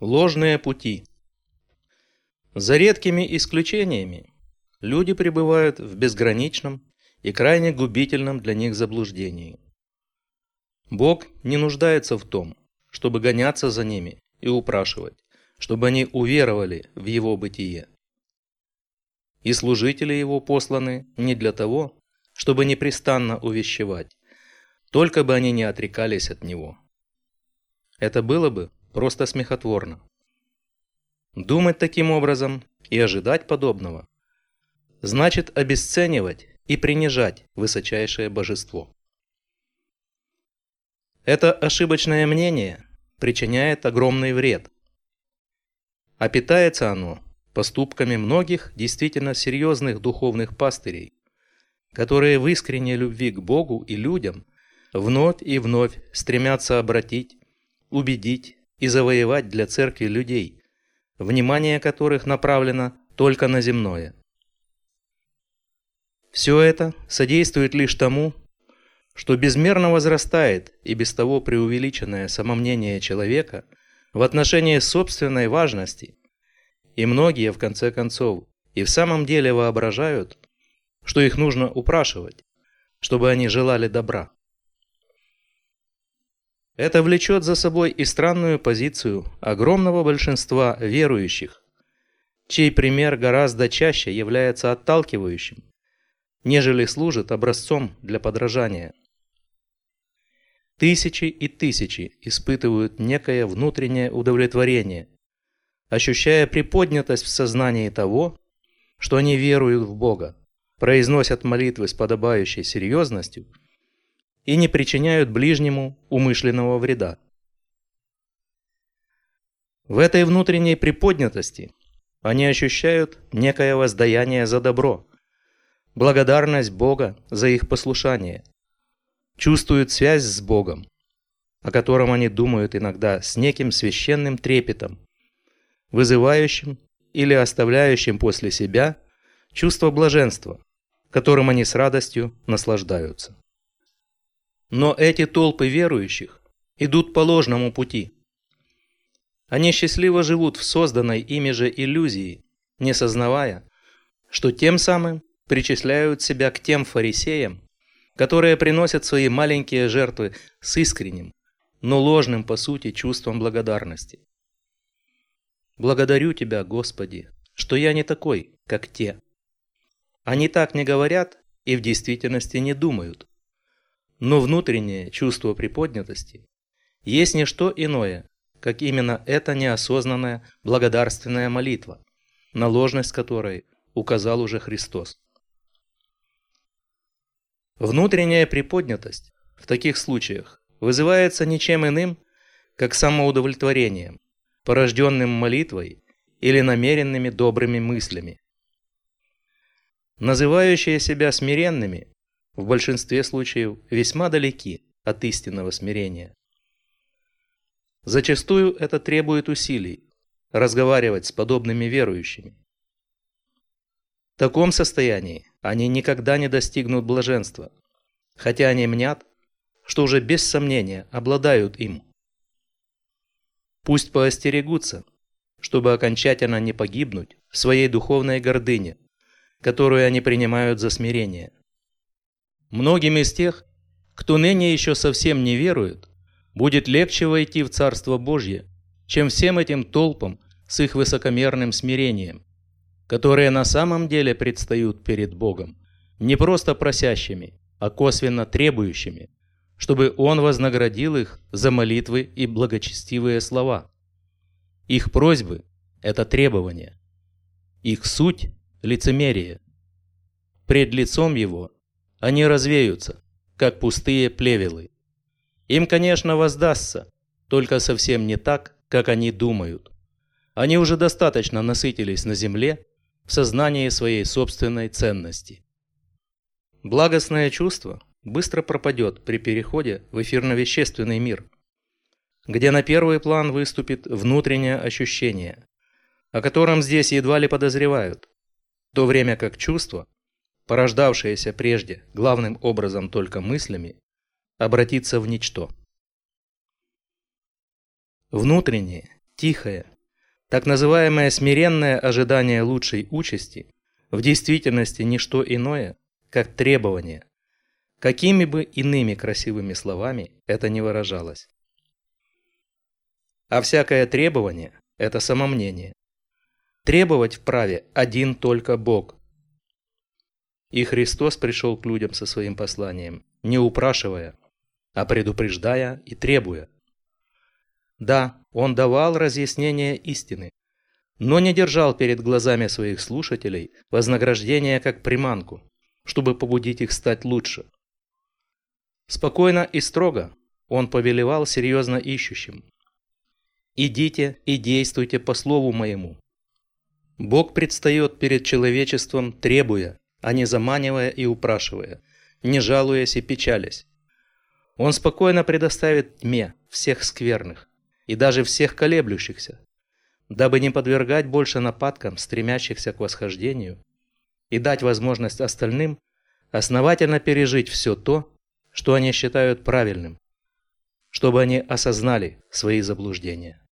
Ложные пути. За редкими исключениями люди пребывают в безграничном и крайне губительном для них заблуждении. Бог не нуждается в том, чтобы гоняться за ними и упрашивать, чтобы они уверовали в Его бытие. И служители Его посланы не для того, чтобы непрестанно увещевать, только бы они не отрекались от Него. Это было бы просто смехотворно. Думать таким образом и ожидать подобного значит обесценивать и принижать высочайшее божество. Это ошибочное мнение причиняет огромный вред, а питается оно поступками многих действительно серьезных духовных пастырей, которые в искренней любви к Богу и людям вновь и вновь стремятся обратить, убедить и завоевать для церкви людей, внимание которых направлено только на земное. Все это содействует лишь тому, что безмерно возрастает и без того преувеличенное самомнение человека в отношении собственной важности, и многие, в конце концов, и в самом деле воображают, что их нужно упрашивать, чтобы они желали добра. Это влечет за собой и странную позицию огромного большинства верующих, чей пример гораздо чаще является отталкивающим, нежели служит образцом для подражания. Тысячи и тысячи испытывают некое внутреннее удовлетворение, ощущая приподнятость в сознании того, что они веруют в Бога, произносят молитвы с подобающей серьезностью и не причиняют ближнему умышленного вреда. В этой внутренней приподнятости они ощущают некое воздаяние за добро, благодарность Бога за их послушание, чувствуют связь с Богом, о котором они думают иногда с неким священным трепетом, вызывающим или оставляющим после себя чувство блаженства, которым они с радостью наслаждаются. Но эти толпы верующих идут по ложному пути. Они счастливо живут в созданной ими же иллюзии, не сознавая, что тем самым причисляют себя к тем фарисеям, которые приносят свои маленькие жертвы с искренним, но ложным по сути чувством благодарности. «Благодарю Тебя, Господи, что я не такой, как те». Они так не говорят и в действительности не думают. Но внутреннее чувство приподнятости есть не что иное, как именно эта неосознанная благодарственная молитва, на ложность которой указал уже Христос. Внутренняя приподнятость в таких случаях вызывается ничем иным, как самоудовлетворением, порожденным молитвой или намеренными добрыми мыслями. Называющие себя смиренными в большинстве случаев весьма далеки от истинного смирения. Зачастую это требует усилий разговаривать с подобными верующими. В таком состоянии они никогда не достигнут блаженства, хотя они мнят, что уже без сомнения обладают им. Пусть поостерегутся, чтобы окончательно не погибнуть в своей духовной гордыне, которую они принимают за смирение. Многим из тех, кто ныне еще совсем не верует, будет легче войти в Царство Божье, чем всем этим толпам с их высокомерным смирением, которые на самом деле предстают перед Богом, не просто просящими, а косвенно требующими, чтобы Он вознаградил их за молитвы и благочестивые слова. Их просьбы – это требования. Их суть – лицемерие. Пред лицом Его они развеются, как пустые плевелы. Им, конечно, воздастся, только совсем не так, как они думают. Они уже достаточно насытились на земле в сознании своей собственной ценности. Благостное чувство быстро пропадет при переходе в эфирно-вещественный мир, где на первый план выступит внутреннее ощущение, о котором здесь едва ли подозревают, в то время как чувство, порождавшееся прежде главным образом только мыслями, обратится в ничто. Внутреннее, тихое, так называемое смиренное ожидание лучшей участи в действительности не что иное, как требование, какими бы иными красивыми словами это ни выражалось. А всякое требование – это самомнение. Требовать вправе один только Бог. И Христос пришел к людям со своим посланием, не упрашивая, а предупреждая и требуя. Да, Он давал разъяснение истины, но не держал перед глазами своих слушателей вознаграждение как приманку, чтобы побудить их стать лучше. Спокойно и строго Он повелевал серьезно ищущим: «Идите и действуйте по слову моему». Бог предстает перед человечеством требуя, а не заманивая и упрашивая, не жалуясь и печалясь. Он спокойно предоставит тьме всех скверных и даже всех колеблющихся, дабы не подвергать больше нападкам стремящихся к восхождению и дать возможность остальным основательно пережить все то, что они считают правильным, чтобы они осознали свои заблуждения.